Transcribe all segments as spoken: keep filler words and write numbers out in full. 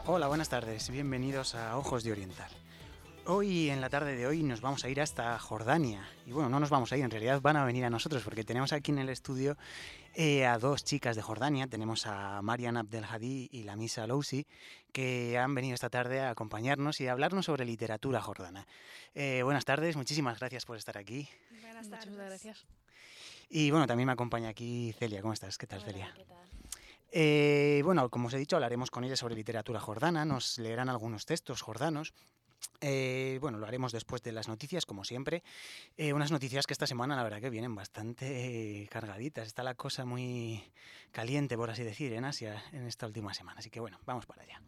Hola, buenas tardes, bienvenidos a Ojos de Oriental. Hoy, en la tarde de hoy, nos vamos a ir hasta Jordania. Y bueno, no nos vamos a ir, en realidad van a venir a nosotros, porque tenemos aquí en el estudio eh, a dos chicas de Jordania. Tenemos a Marian Abdelhadi y Lamisa Lousi, que han venido esta tarde a acompañarnos y a hablarnos sobre literatura jordana. Eh, buenas tardes, muchísimas gracias por estar aquí. Buenas tardes. Muchas gracias. Y bueno, también me acompaña aquí Celia. ¿Cómo estás? ¿Qué tal, Hola, Celia? ¿qué tal? Eh, bueno, como os he dicho, hablaremos con ella sobre literatura jordana, nos leerán algunos textos jordanos. Eh, bueno, lo haremos después de las noticias, como siempre. Eh, unas noticias que esta semana, la verdad, que vienen bastante eh, cargaditas. Está la cosa muy caliente, por así decir, en Asia en esta última semana. Así que bueno, vamos para allá.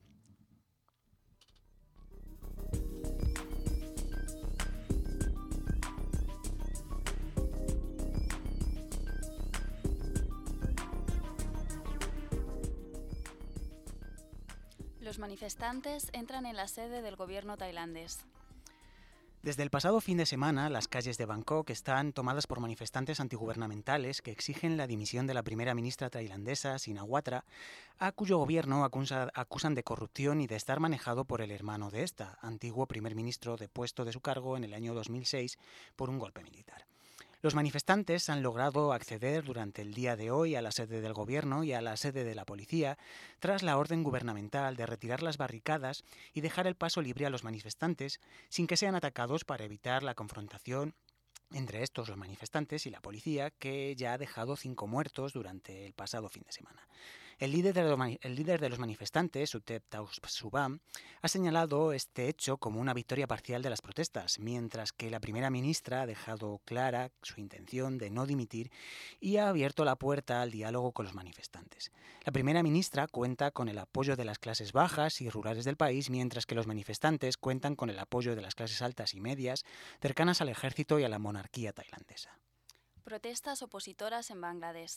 Los manifestantes entran en la sede del gobierno tailandés. Desde el pasado fin de semana, las calles de Bangkok están tomadas por manifestantes antigubernamentales que exigen la dimisión de la primera ministra tailandesa, Shinawatra, a cuyo gobierno acusa, acusan de corrupción y de estar manejado por el hermano de esta, antiguo primer ministro depuesto de su cargo en el año dos mil seis por un golpe militar. Los manifestantes han logrado acceder durante el día de hoy a la sede del gobierno y a la sede de la policía tras la orden gubernamental de retirar las barricadas y dejar el paso libre a los manifestantes sin que sean atacados para evitar la confrontación entre estos, los manifestantes, y la policía, que ya ha dejado cinco muertos durante el pasado fin de semana. El líder de los, el líder de los manifestantes, Suthep Thaugsuban, ha señalado este hecho como una victoria parcial de las protestas, mientras que la primera ministra ha dejado clara su intención de no dimitir y ha abierto la puerta al diálogo con los manifestantes. La primera ministra cuenta con el apoyo de las clases bajas y rurales del país, mientras que los manifestantes cuentan con el apoyo de las clases altas y medias, cercanas al ejército y a la monarquía tailandesa. Protestas opositoras en Bangladesh.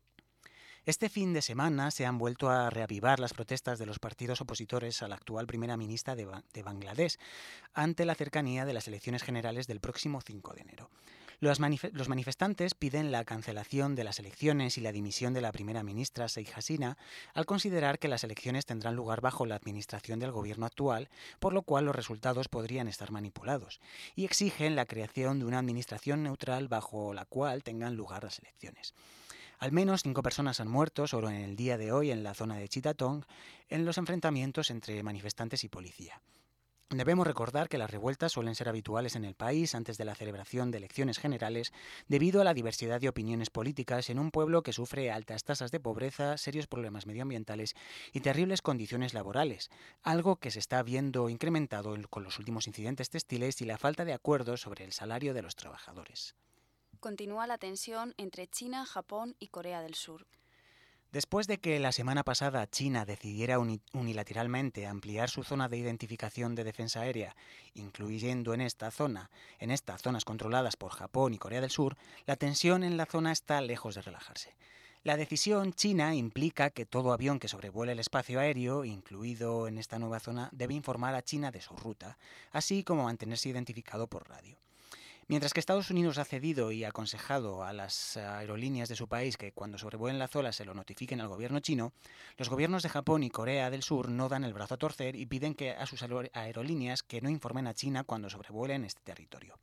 Este fin de semana se han vuelto a reavivar las protestas de los partidos opositores a la actual primera ministra de, ba- de Bangladesh ante la cercanía de las elecciones generales del próximo cinco de enero. Los, manif- los manifestantes piden la cancelación de las elecciones y la dimisión de la primera ministra Sheikh Hasina al considerar que las elecciones tendrán lugar bajo la administración del gobierno actual, por lo cual los resultados podrían estar manipulados, y exigen la creación de una administración neutral bajo la cual tengan lugar las elecciones. Al menos cinco personas han muerto solo en el día de hoy en la zona de Chittagong en los enfrentamientos entre manifestantes y policía. Debemos recordar que las revueltas suelen ser habituales en el país antes de la celebración de elecciones generales debido a la diversidad de opiniones políticas en un pueblo que sufre altas tasas de pobreza, serios problemas medioambientales y terribles condiciones laborales, algo que se está viendo incrementado con los últimos incidentes textiles y la falta de acuerdos sobre el salario de los trabajadores. Continúa la tensión entre China, Japón y Corea del Sur. Después de que la semana pasada China decidiera unilateralmente ampliar su zona de identificación de defensa aérea, incluyendo en esta zona, en estas zonas controladas por Japón y Corea del Sur, la tensión en la zona está lejos de relajarse. La decisión china implica que todo avión que sobrevuele el espacio aéreo, incluido en esta nueva zona, debe informar a China de su ruta, así como mantenerse identificado por radio. Mientras que Estados Unidos ha cedido y aconsejado a las aerolíneas de su país que cuando sobrevuelen la zona se lo notifiquen al gobierno chino, los gobiernos de Japón y Corea del Sur no dan el brazo a torcer y piden que a sus aerolíneas que no informen a China cuando sobrevuelen este territorio.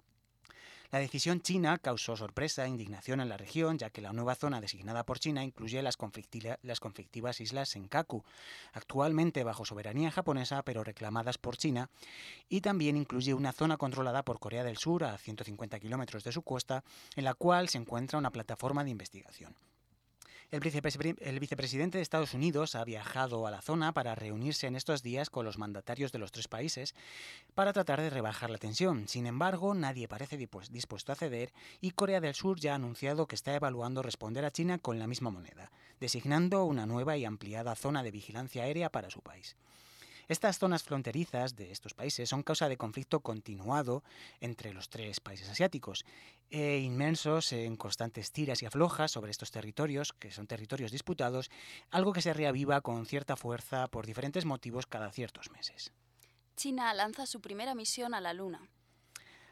La decisión china causó sorpresa e indignación en la región, ya que la nueva zona designada por China incluye las, las conflictivas islas Senkaku, actualmente bajo soberanía japonesa pero reclamadas por China, y también incluye una zona controlada por Corea del Sur a ciento cincuenta kilómetros de su costa, en la cual se encuentra una plataforma de investigación. El, vicepres- el vicepresidente de Estados Unidos ha viajado a la zona para reunirse en estos días con los mandatarios de los tres países para tratar de rebajar la tensión. Sin embargo, nadie parece dispuesto a ceder y Corea del Sur ya ha anunciado que está evaluando responder a China con la misma moneda, designando una nueva y ampliada zona de vigilancia aérea para su país. Estas zonas fronterizas de estos países son causa de conflicto continuado entre los tres países asiáticos, e inmensos en constantes tiras y aflojas sobre estos territorios, que son territorios disputados, algo que se reaviva con cierta fuerza por diferentes motivos cada ciertos meses. China lanza su primera misión a la Luna.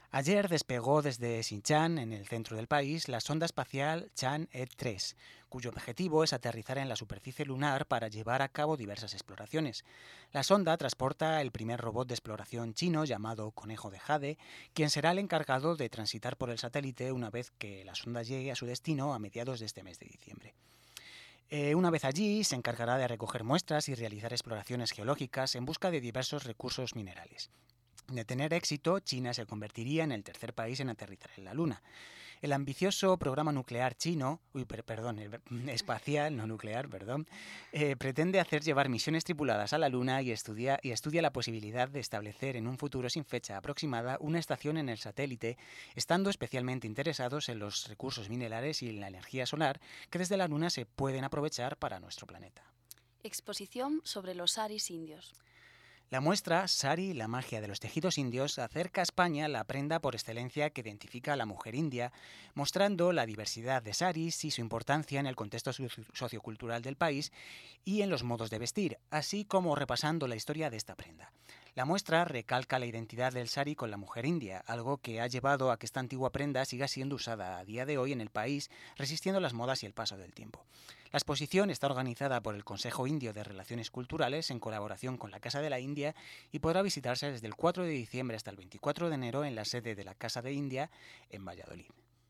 Ayer despegó desde Xinjiang, en el centro del país, la sonda espacial Chang'e tres, cuyo objetivo es aterrizar en la superficie lunar para llevar a cabo diversas exploraciones. La sonda transporta el primer robot de exploración chino llamado Conejo de Jade, quien será el encargado de transitar por el satélite una vez que la sonda llegue a su destino a mediados de este mes de diciembre. Eh, una vez allí, se encargará de recoger muestras y realizar exploraciones geológicas en busca de diversos recursos minerales. De tener éxito, China se convertiría en el tercer país en aterrizar en la Luna. El ambicioso programa nuclear chino, uy, per, perdón, el, espacial, no nuclear, perdón, eh, pretende hacer llevar misiones tripuladas a la Luna y estudia, y estudia la posibilidad de establecer en un futuro sin fecha aproximada una estación en el satélite, estando especialmente interesados en los recursos minerales y en la energía solar que desde la Luna se pueden aprovechar para nuestro planeta. Exposición sobre los saris indios. La muestra Sari, la magia de los tejidos indios, acerca a España la prenda por excelencia que identifica a la mujer india, mostrando la diversidad de saris y su importancia en el contexto sociocultural del país y en los modos de vestir, así como repasando la historia de esta prenda. La muestra recalca la identidad del sari con la mujer india, algo que ha llevado a que esta antigua prenda siga siendo usada a día de hoy en el país, resistiendo las modas y el paso del tiempo. La exposición está organizada por el Consejo Indio de Relaciones Culturales en colaboración con la Casa de la India y podrá visitarse desde el cuatro de diciembre hasta el veinticuatro de enero en la sede de la Casa de India en Valladolid.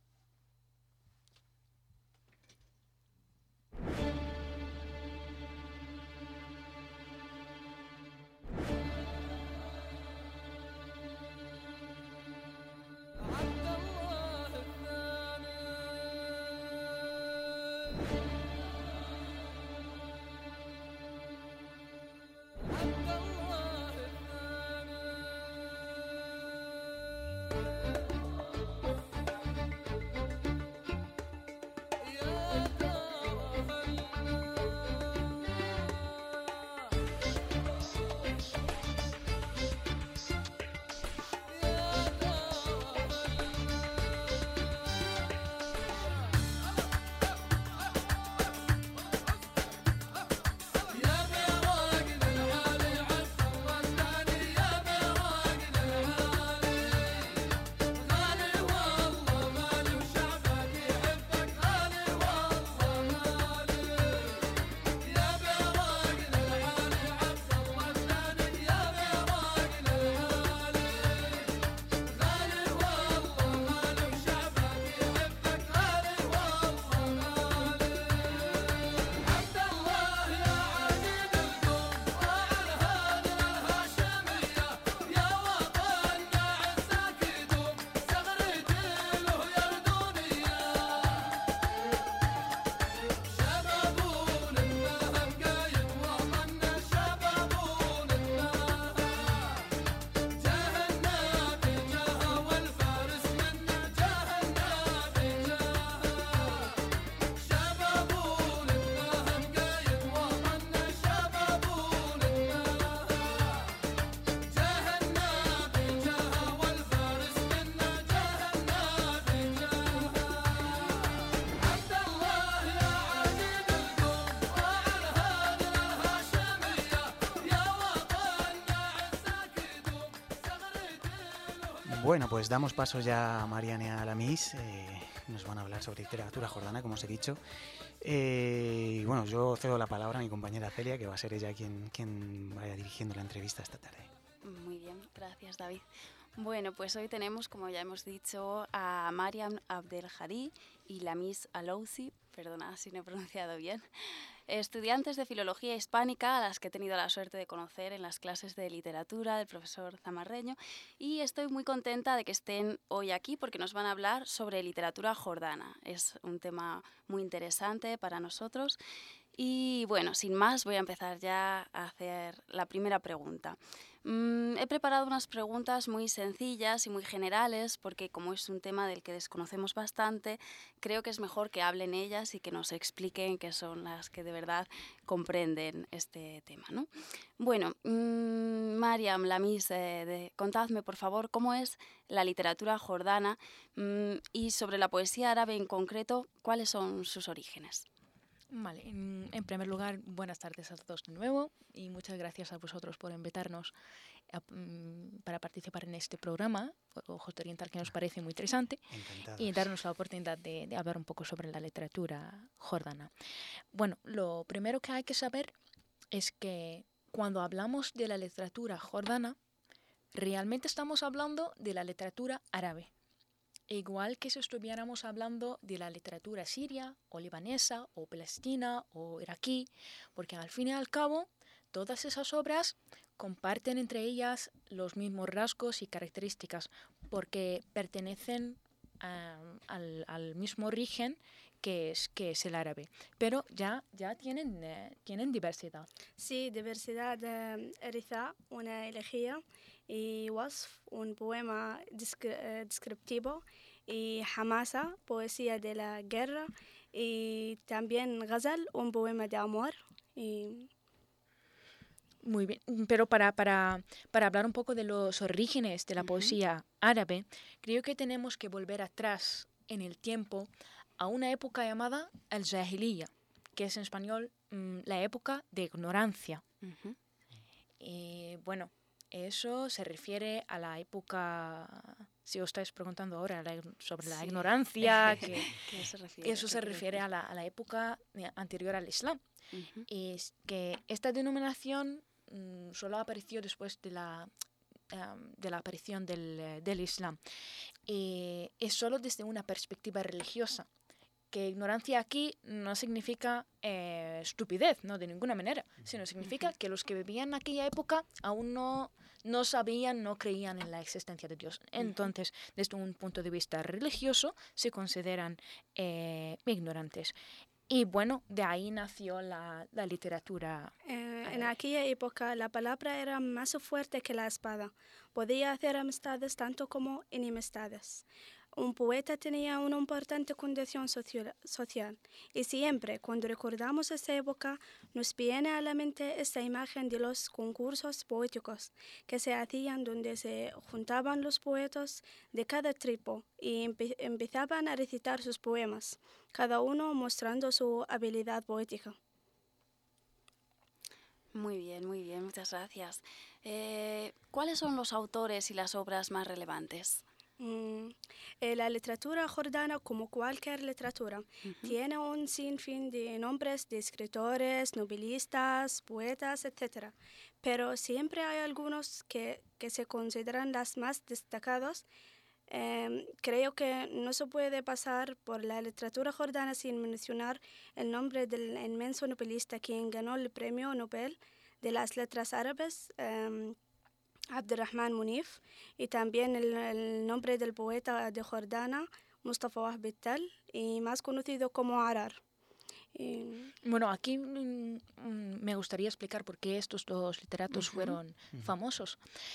Bueno, pues damos paso ya a Mariana y a la Miss. Eh, nos van a hablar sobre literatura jordana, como os he dicho. Eh, y bueno, yo cedo la palabra a mi compañera Celia, que va a ser ella quien, quien vaya dirigiendo la entrevista esta tarde. Muy bien, gracias David. Bueno, pues hoy tenemos, como ya hemos dicho, a Mariam Abdelhadi y la Miss Alouzi, perdona si no he pronunciado bien, estudiantes de Filología Hispánica a las que he tenido la suerte de conocer en las clases de literatura del profesor Zamarreño, y estoy muy contenta de que estén hoy aquí porque nos van a hablar sobre literatura jordana. Es un tema muy interesante para nosotros y bueno, sin más voy a empezar ya a hacer la primera pregunta. Mm, he preparado unas preguntas muy sencillas y muy generales porque como es un tema del que desconocemos bastante, creo que es mejor que hablen ellas y que nos expliquen qué son las que de verdad comprenden este tema, ¿no? Bueno, mmm, Mariam, la Miss, eh, de, contadme por favor cómo es la literatura jordana mmm, y sobre la poesía árabe en concreto, ¿cuáles son sus orígenes? Vale, en, en primer lugar, buenas tardes a todos de nuevo y muchas gracias a vosotros por invitarnos a, um, para participar en este programa, Ojos de Oriental, que nos parece muy interesante. Encantados. Y darnos la oportunidad de, de hablar un poco sobre la literatura jordana. Bueno, lo primero que hay que saber es que cuando hablamos de la literatura jordana, realmente estamos hablando de la literatura árabe. Igual que si estuviéramos hablando de la literatura siria o libanesa o palestina o iraquí, porque al fin y al cabo todas esas obras comparten entre ellas los mismos rasgos y características porque pertenecen uh, al, al mismo origen que es, que es el árabe, pero ya, ya tienen, eh, tienen diversidad. Sí, diversidad. eh, Eritha, una elegía, y Wasf, un poema descri- eh, descriptivo, y Hamasa, poesía de la guerra, y también Ghazal, un poema de amor. Y Muy bien, pero para, para, para hablar un poco de los orígenes de la Ujú. poesía árabe, creo que tenemos que volver atrás en el tiempo a una época llamada al-Jahiliya, que es en español mm, la época de ignorancia. Ujú. Y bueno, eso se refiere a la época, si os estáis preguntando ahora la, sobre la Sí. ignorancia, que ¿Qué se refiere? eso ¿Qué se quiere refiere decir? a la, a la época eh, anterior al Islam. Ujú. Es que esta denominación mm, solo apareció después de la, um, de la aparición del, eh, del Islam. Y es solo desde una perspectiva religiosa, que ignorancia aquí no significa eh, estupidez, no de ninguna manera, sino significa Ujú. que los que vivían en aquella época aún no, no sabían, no creían en la existencia de Dios. Entonces, desde un punto de vista religioso, se consideran eh, ignorantes. Y bueno, de ahí nació la, la literatura. eh, en árabe. aquella época la palabra era más fuerte que la espada. Podía hacer amistades tanto como enemistades. Un poeta tenía una importante condición socio- social y siempre cuando recordamos esa época nos viene a la mente esta imagen de los concursos poéticos que se hacían donde se juntaban los poetas de cada tribu y empe- empezaban a recitar sus poemas, cada uno mostrando su habilidad poética. Muy bien, muy bien, muchas gracias. Eh, ¿Cuáles son los autores y las obras más relevantes? Mm, eh, La literatura jordana, como cualquier literatura, Ujú. tiene un sinfín de nombres de escritores, novelistas, poetas, etcétera. Pero siempre hay algunos que, que se consideran las más destacados. Em, creo que no se puede pasar por la literatura jordana sin mencionar el nombre del inmenso novelista quien ganó el Premio Nobel de las Letras Árabes, em, Abdurrahman Munif, y también el, el nombre del poeta de Jordana, Mustafa Wahb Bittal, y más conocido como Arar. Y, Bueno, aquí mm, mm, me gustaría explicar por qué estos dos literatos Ujú. fueron Ujú. famosos.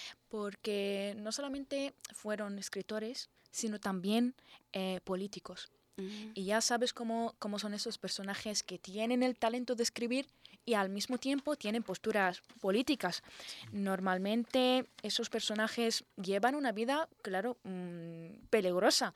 Porque no solamente fueron escritores, sino también eh, políticos. Ujú. Y ya sabes cómo, cómo son esos personajes que tienen el talento de escribir y al mismo tiempo tienen posturas políticas. Normalmente esos personajes llevan una vida, claro, mmm, peligrosa,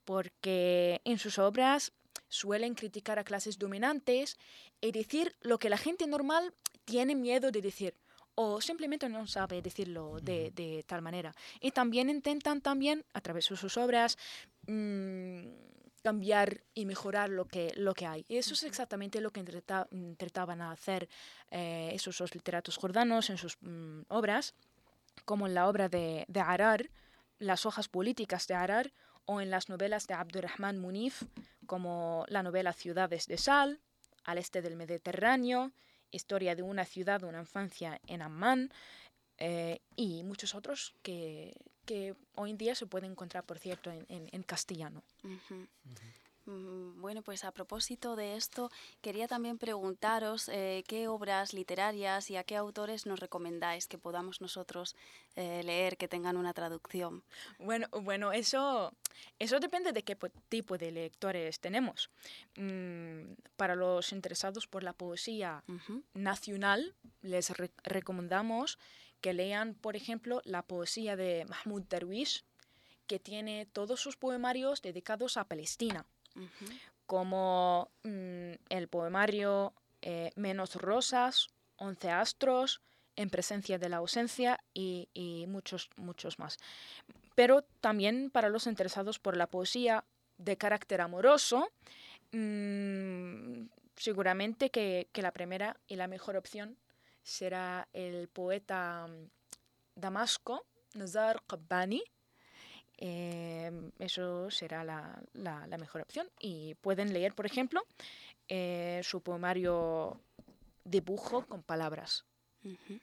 porque en sus obras suelen criticar a clases dominantes y decir lo que la gente normal tiene miedo de decir o simplemente no sabe decirlo de, de tal manera. Y también intentan también, a través de sus obras, mmm, cambiar y mejorar lo que, lo que hay. Y eso es exactamente lo que trata, trataban a hacer eh, esos dos literatos jordanos en sus mm, obras, como en la obra de, de Arar, las hojas políticas de Arar, o en las novelas de Abdurrahman Munif, como la novela Ciudades de Sal, al este del Mediterráneo, Historia de una ciudad, una infancia en Amman, eh, y muchos otros que, que hoy en día se pueden encontrar, por cierto, en, en, en castellano. Ujú. Mm, Bueno, pues a propósito de esto, quería también preguntaros eh, qué obras literarias y a qué autores nos recomendáis que podamos nosotros eh, leer, que tengan una traducción. Bueno, bueno, eso, eso depende de qué po- tipo de lectores tenemos. Mm, para los interesados por la poesía Ujú. nacional, les re- recomendamos que lean, por ejemplo, la poesía de Mahmoud Darwish, que tiene todos sus poemarios dedicados a Palestina. Ujú. como mm, el poemario eh, Menos rosas, Once astros, En presencia de la ausencia y, y muchos, muchos más. Pero también para los interesados por la poesía de carácter amoroso, mmm, seguramente que, que la primera y la mejor opción será el poeta Damasco, Nazar Qabbani. Eh, eso será la, la, la mejor opción. Y pueden leer, por ejemplo, eh, su poemario Dibujo con palabras. Uh-huh.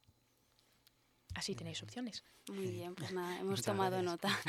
Así tenéis opciones. Muy bien, pues nada, hemos Muchas tomado gracias. nota.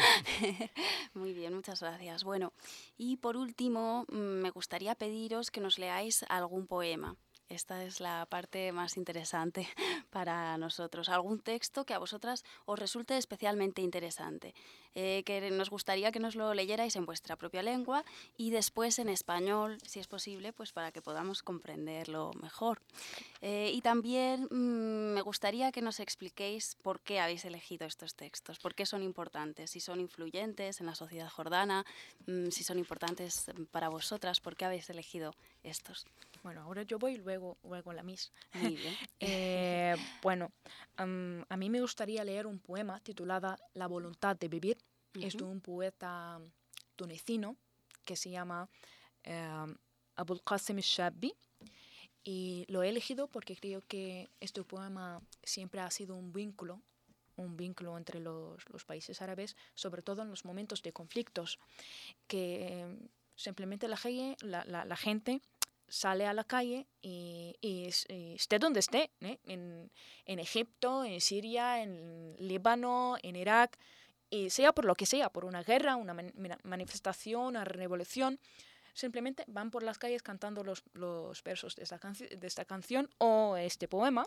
Muy bien, muchas gracias. Bueno, y por último, me gustaría pediros que nos leáis algún poema. Esta es la parte más interesante para nosotros. Algún texto que a vosotras os resulte especialmente interesante, eh, que nos gustaría que nos lo leyerais en vuestra propia lengua y después en español, si es posible, pues para que podamos comprenderlo mejor. Eh, y también mmm, me gustaría que nos expliquéis por qué habéis elegido estos textos, por qué son importantes, si son influyentes en la sociedad jordana, mmm, si son importantes para vosotras, por qué habéis elegido estos. Bueno, ahora yo voy, luego, luego la Miss. Muy bien. eh, bueno, um, a mí me gustaría leer un poema titulado La voluntad de vivir. Uh-huh. Es de un poeta tunecino que se llama eh, Abul Qasim al-Shabi. Y lo he elegido porque creo que este poema siempre ha sido un vínculo, un vínculo entre los, los países árabes, sobre todo en los momentos de conflictos, que eh, simplemente la, la, la, la gente sale a la calle y, y, y esté donde esté, ¿eh? en, en Egipto, en Siria, en Líbano, en Irak, y sea por lo que sea, por una guerra, una man manifestación, una revolución, simplemente van por las calles cantando los, los versos de esta, de esta canción o este poema,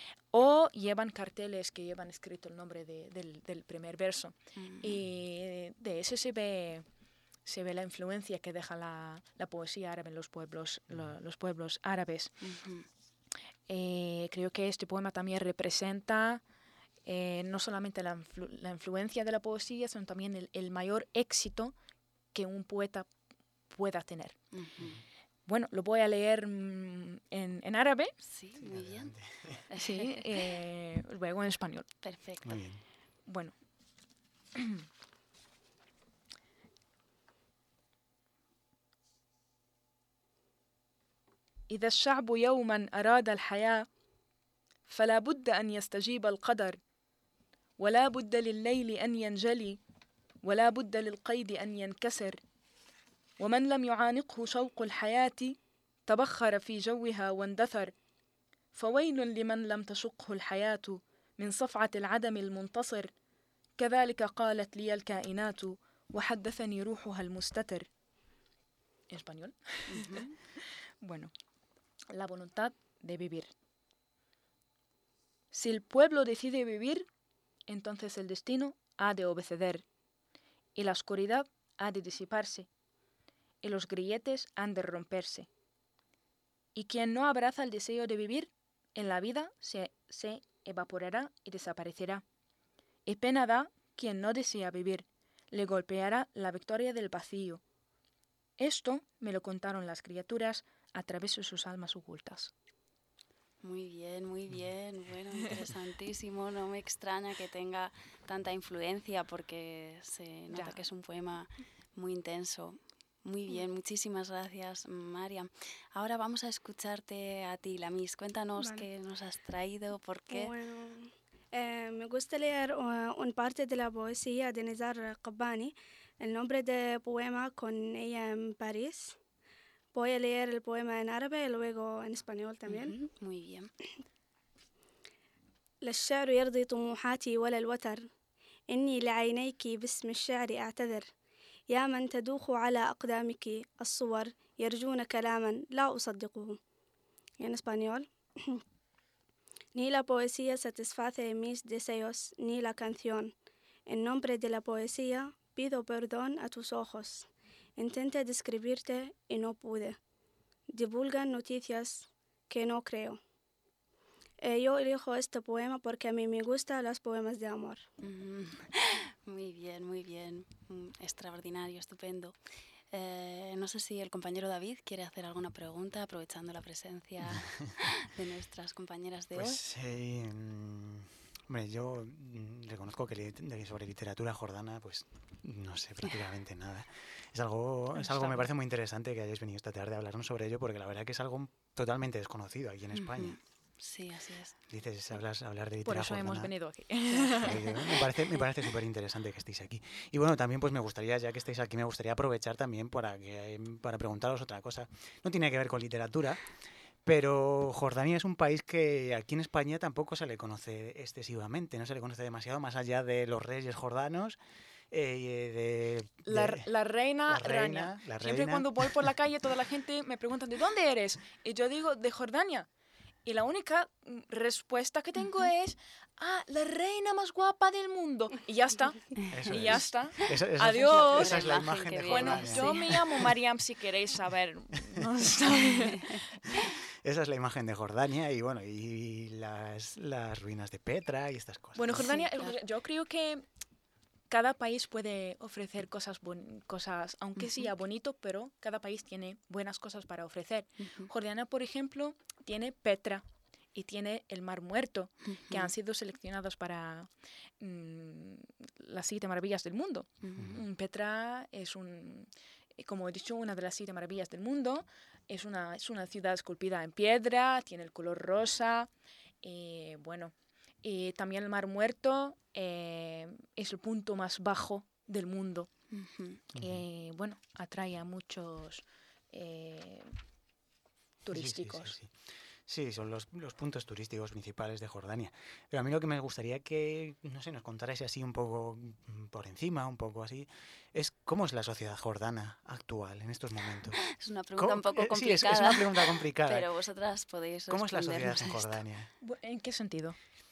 o llevan carteles que llevan escrito el nombre de, del, del primer verso. Uh-huh. Y de ese se ve... se ve la influencia que deja la, la poesía árabe en los pueblos, lo, los pueblos árabes. Uh-huh. eh, creo que este poema también representa eh, no solamente la, influ la influencia de la poesía, sino también el, el mayor éxito que un poeta pueda tener. Uh-huh. Bueno, lo voy a leer mm, en, en árabe. Sí, muy bien. Sí, eh, luego en español. Perfecto. Muy bien. Bueno. إذا الشعب يوما أراد الحياة فلا بد أن يستجيب القدر ولا بد لليل أن ينجلي ولا بد للقيد أن ينكسر ومن لم يعانقه شوق الحياة تبخر في جوها واندثر فويل لمن لم تشقه الحياة من صفعة العدم المنتصر كذلك قالت لي الكائنات وحدثني روحها المستتر. ¿En español? Uh-huh. Bueno. La voluntad de vivir. Si el pueblo decide vivir, entonces el destino ha de obedecer, y la oscuridad ha de disiparse, y los grilletes han de romperse. Y quien no abraza el deseo de vivir, en la vida se, se evaporará y desaparecerá. Y pena da quien no desea vivir, le golpeará la victoria del vacío. Esto me lo contaron las criaturas a través de sus almas ocultas. Muy bien, muy bien. Bueno, interesantísimo. No me extraña que tenga tanta influencia porque se nota ya. que es un poema muy intenso. Muy bien, muchísimas gracias, Mariam. Ahora vamos a escucharte a ti, la Miss. Cuéntanos vale. qué nos has traído, por qué. Bueno, eh, me gusta leer uh, una parte de la poesía de Nazar Qabbani, el nombre del poema Con ella en París. Voy a leer el poema en árabe y luego en español también. Uh-huh. Muy bien. لا الشعر يرضي طموحاتي ولا الوتر إني لعينيك باسم الشعر أعتذر يا من تدوخ على أقدامك الصور يرجون كلاما لا أصدقه. En español. Ni la poesía satisface mis deseos, ni la canción. En nombre de la poesía pido perdón a tus ojos. Intenté describirte y no pude. Divulgan noticias que no creo. Eh, yo elijo este poema porque a mí me gustan los poemas de amor. Mm, muy bien, muy bien. Mm, extraordinario, estupendo. Eh, no sé si el compañero David quiere hacer alguna pregunta aprovechando la presencia de nuestras compañeras de Pues, hoy. eh, mm, hombre, yo mm, reconozco que li- de- sobre literatura jordana, pues no sé prácticamente nada. Es algo, es Está algo, me bien. parece muy interesante que hayáis venido esta tarde a hablarnos sobre ello, porque la verdad que es algo totalmente desconocido aquí en España. Ujú. Sí, así es. Dices, hablas, hablar de Por literatura eso hemos jordana. venido aquí. Pero yo- me parece, me parece súper interesante que estéis aquí. Y bueno, también pues me gustaría, ya que estáis aquí, me gustaría aprovechar también para, que, para preguntaros otra cosa. No tiene que ver con literatura, pero Jordania es un país que aquí en España tampoco se le conoce excesivamente, no se le conoce demasiado, más allá de los reyes jordanos, eh, y, eh, de, La, de la reina la Rania. reina, la Siempre reina. cuando voy por la calle, toda la gente me pregunta, ¿de dónde eres? Y yo digo, de Jordania. Y la única mm, respuesta que tengo es, ah, la reina más guapa del mundo. Y ya está. Eso Y ya es. está. Esa, esa- Adiós. esa es la La imagen imagen que de viene, Bueno, Jordania. yo sí. me llamo Mariam si queréis saber. No está bien. Esa es la imagen de Jordania y bueno, y las, las ruinas de Petra y estas cosas. Bueno, ¿no? Jordania, Sí, claro. yo creo que cada país puede ofrecer cosas, bon- cosas aunque Ujú. sea bonito, pero cada país tiene buenas cosas para ofrecer. Ujú. Jordania, por ejemplo, tiene Petra y tiene el Mar Muerto, que han sido seleccionados para mm, las siete maravillas del mundo. Ujú. Mm, Petra es un, eh, como he dicho, una de las siete maravillas del mundo. Es una, es una ciudad esculpida en piedra, tiene el color rosa. eh, bueno, y también el Mar Muerto eh, es el punto más bajo del mundo. Ujú. Ujú. Eh, bueno, atrae a muchos eh, Sí, sí, sí, turísticos. sí. Sí, son los, los puntos turísticos principales de Jordania. Pero a mí lo que me gustaría que, no sé, nos contarais así un poco mm, por encima, un poco así, es cómo es la sociedad jordana actual en estos momentos. Es una pregunta un ¿Cómo- poco eh, sí, es, complicada, es una pregunta complicada. pero vosotras podéis ¿Cómo es la sociedad respondernos en a esto. Jordania? Bu- ¿En qué sentido?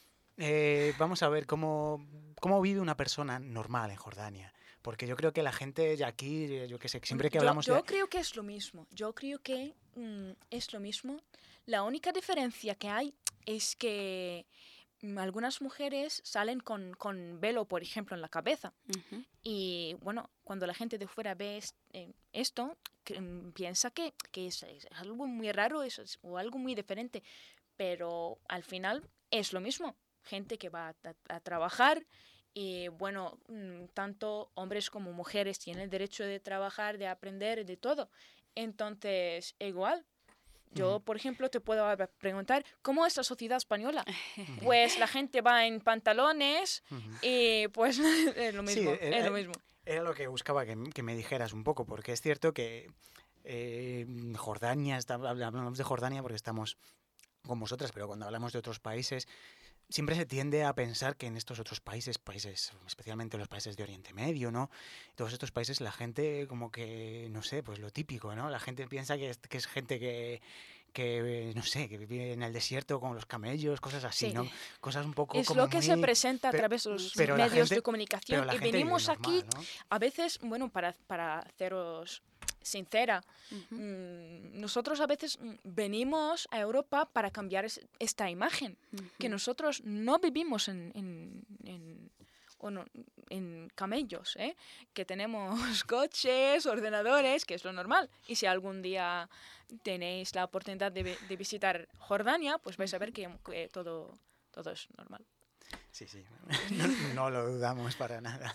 Eh, vamos a ver cómo, cómo vive una persona normal en Jordania. Porque yo creo que la gente de aquí, eh, yo que sé, siempre que Yo- hablamos yo, de... creo que es lo mismo. Yo creo que mm, es lo mismo. La única diferencia que hay es que mm, algunas mujeres salen con, con velo, por ejemplo, en la cabeza. Ujú. Y bueno, cuando la gente de fuera ve es- eh, esto, que, mm, piensa que, que es, es algo muy raro es- es- o algo muy diferente. Pero al final es lo mismo. Gente que va a, a- a trabajar y bueno, mm, tanto hombres como mujeres tienen el derecho de trabajar, de aprender, de todo. Entonces, igual. Yo, Ujú. por ejemplo, te puedo a- preguntar, ¿cómo es la sociedad española? Ujú. Pues la gente va en pantalones Ujú. y pues es lo Sí, mismo, eh, es lo eh, mismo. Era lo que buscaba que, m- que me dijeras un poco, porque es cierto que eh, Jordania, está- habla- hablamos de Jordania porque estamos con vosotras, pero cuando hablamos de otros países, siempre se tiende a pensar que en estos otros países, países, especialmente los países de Oriente Medio, ¿no? Todos estos países la gente como que, no sé, pues lo típico, ¿no? La gente piensa que es, que es gente que, que, no sé, que vive en el desierto con los camellos, cosas así, Sí. ¿no? Cosas un poco Es como lo que se muy- presenta a pero- través de los pero la medios gente- de pero comunicación la y gente vive venimos aquí normal, ¿no? a veces, bueno, para, para haceros sincera, Ujú. mm, nosotros a veces mm, venimos a Europa para cambiar es- esta imagen, que Ujú. nosotros no vivimos en, en, en- o no, en camellos, ¿eh? Que tenemos coches, ordenadores, que es lo normal. Y si algún día tenéis la oportunidad de, vi- de visitar Jordania, pues vais a ver que, que todo, todo es normal. Sí, sí, no, no lo dudamos para nada.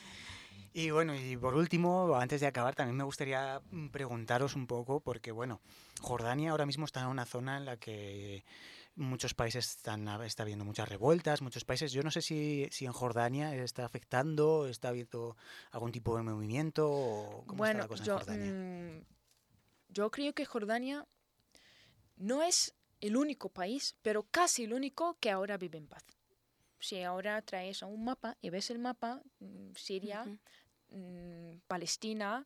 Y bueno, y por último, antes de acabar, también me gustaría mm, preguntaros un poco, porque bueno, Jordania ahora mismo está en una zona en la que muchos países están, ha- está habiendo muchas revueltas, muchos países, yo no sé si, si en Jordania está afectando, está habiendo algún tipo de movimiento, o cómo está Bueno, la cosa en yo, Jordania. mm, yo creo que Jordania no es el único país, pero casi el único que ahora vive en paz. Si ahora traes a un mapa y ves el mapa, mm, Siria, Ujú. mm, Palestina,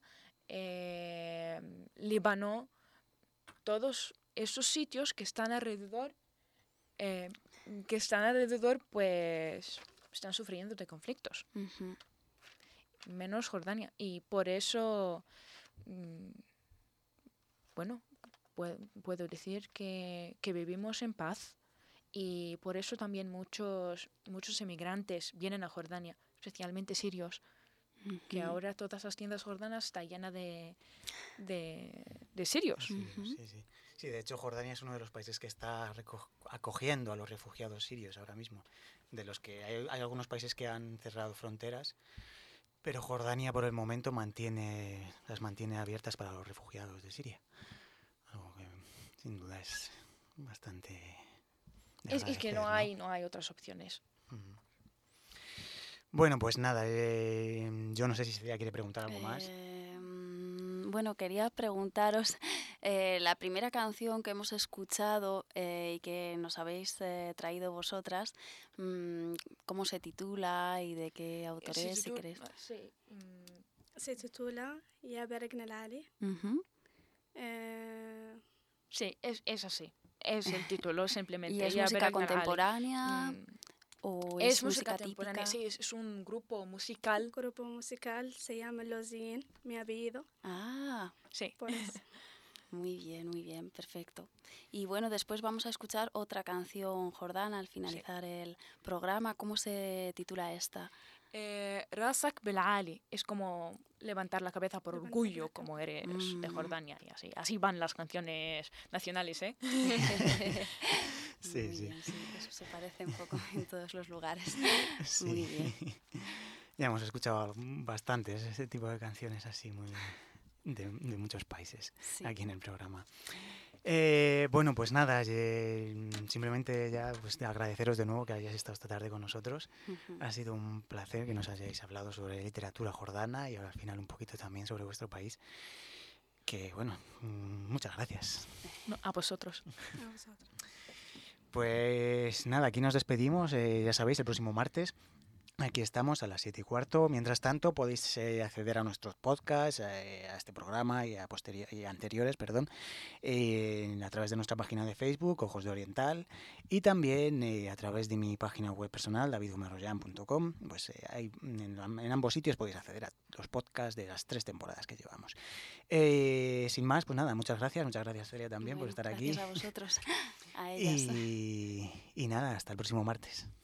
eh, Líbano, todos esos sitios que están alrededor, eh, que están alrededor, pues están sufriendo de conflictos, Ujú. menos Jordania. Y por eso, mm, bueno, pue- puedo decir que, que vivimos en paz y por eso también muchos, muchos emigrantes vienen a Jordania, especialmente sirios, que Ujú. ahora todas las tiendas jordanas están llenas de, de, de sirios. Sí, Ujú. sí, sí. Sí, de hecho Jordania es uno de los países que está reco- acogiendo a los refugiados sirios ahora mismo. De los que hay, hay algunos países que han cerrado fronteras, pero Jordania por el momento mantiene las mantiene abiertas para los refugiados de Siria. Algo que sin duda es bastante de Es, es que agradecer, no ¿no? hay, no hay otras opciones. Ujú. Bueno, pues nada, eh, yo no sé si Celia quiere preguntar algo más. Eh, mm, bueno, quería preguntaros, eh, la primera canción que hemos escuchado eh, y que nos habéis eh, traído vosotras, mm, ¿cómo se titula y de qué autor Sí, es, sí, si tú- queréis? sí, mm, Se titula Ya Bergna Lali. Ujú. Eh, sí, es, es así. Es el título, simplemente. ¿Y es Ya música Bergna Ali. contemporánea Mm, o es es música música contemporánea, típica? sí, es, es un grupo un musical. grupo musical se llama Lozin, mi apellido, Ah, Sí. por eso. muy bien, muy bien, perfecto. Y bueno, después vamos a escuchar otra canción jordana al finalizar el programa. ¿Cómo se titula esta? Eh, Rasak Belali es como levantar la cabeza por Levantar orgullo, la como cabeza. eres de Mm. Jordania y así. Así van las canciones nacionales, ¿eh? Sí, Muy sí. bien, sí, eso se parece un poco en todos los lugares. Sí. Muy bien. Ya hemos escuchado bastantes ese tipo de canciones así muy de, de muchos países Sí. aquí en el programa. Eh, bueno, pues nada, eh, simplemente ya pues, de agradeceros de nuevo que hayáis estado esta tarde con nosotros. Ujú. Ha sido un placer que nos hayáis hablado sobre literatura jordana y ahora al final un poquito también sobre vuestro país. Que bueno, mm, muchas gracias. No, a vosotros. A vosotros. Pues nada, aquí nos despedimos, eh, ya sabéis, el próximo martes. Aquí estamos a las siete y cuarto. Mientras tanto, podéis eh, acceder a nuestros podcasts, eh, a este programa y a, posteri- y a anteriores, perdón, eh, a través de nuestra página de Facebook, Ojos de Oriental, y también eh, a través de mi página web personal, david humarroyan punto com. Pues eh, ahí, en, en ambos sitios podéis acceder a los podcasts de las tres temporadas que llevamos. Eh, sin más, pues nada, muchas gracias, muchas gracias Celia también por Bueno, estar gracias aquí. a vosotros, a ellas. Y, y nada, hasta el próximo martes.